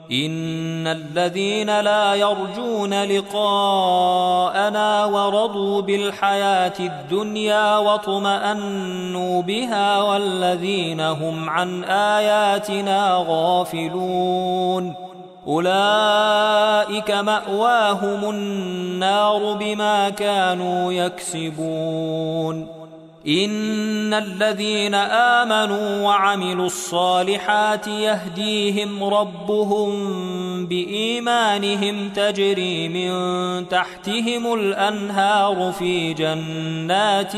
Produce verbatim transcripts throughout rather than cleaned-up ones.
إن الذين لا يرجون لقاءنا ورضوا بالحياة الدنيا واطمأنوا بها والذين هم عن آياتنا غافلون أولئك مأواهم النار بما كانوا يكسبون إن الذين آمنوا وعملوا الصالحات يهديهم ربهم بإيمانهم تجري من تحتهم الأنهار في جنات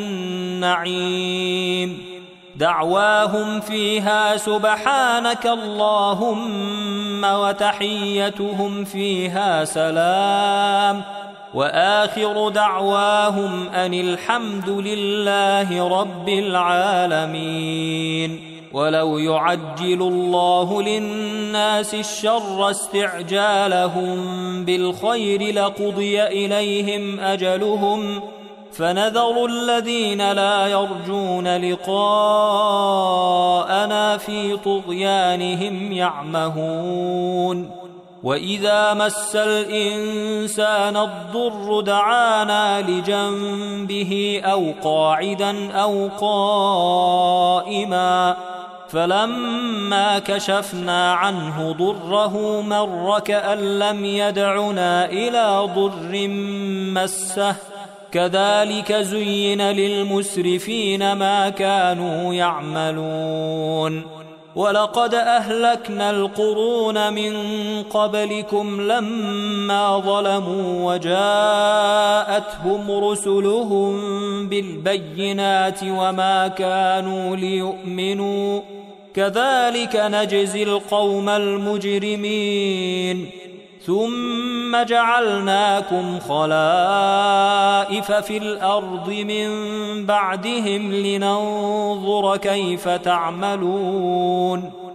النعيم دعواهم فيها سبحانك اللهم وتحيتهم فيها سلام وآخر دعواهم أن الحمد لله رب العالمين ولو يعجل الله للناس الشر استعجالهم بالخير لقضي إليهم أجلهم فنذر الذين لا يرجون لقاءنا في طغيانهم يعمهون وإذا مس الإنسان الضر دعانا لجنبه أو قاعدا أو قائما فلما كشفنا عنه ضره مر كأن لم يدعنا إلى ضر مسه كذلك زين للمسرفين ما كانوا يعملون ولقد أهلكنا القرون من قبلكم لما ظلموا وجاءتهم رسلهم بالبينات وما كانوا ليؤمنوا كذلك نجزي القوم المجرمين ثم جعلناكم خلائف في الأرض من بعدهم لننظر كيف تعملون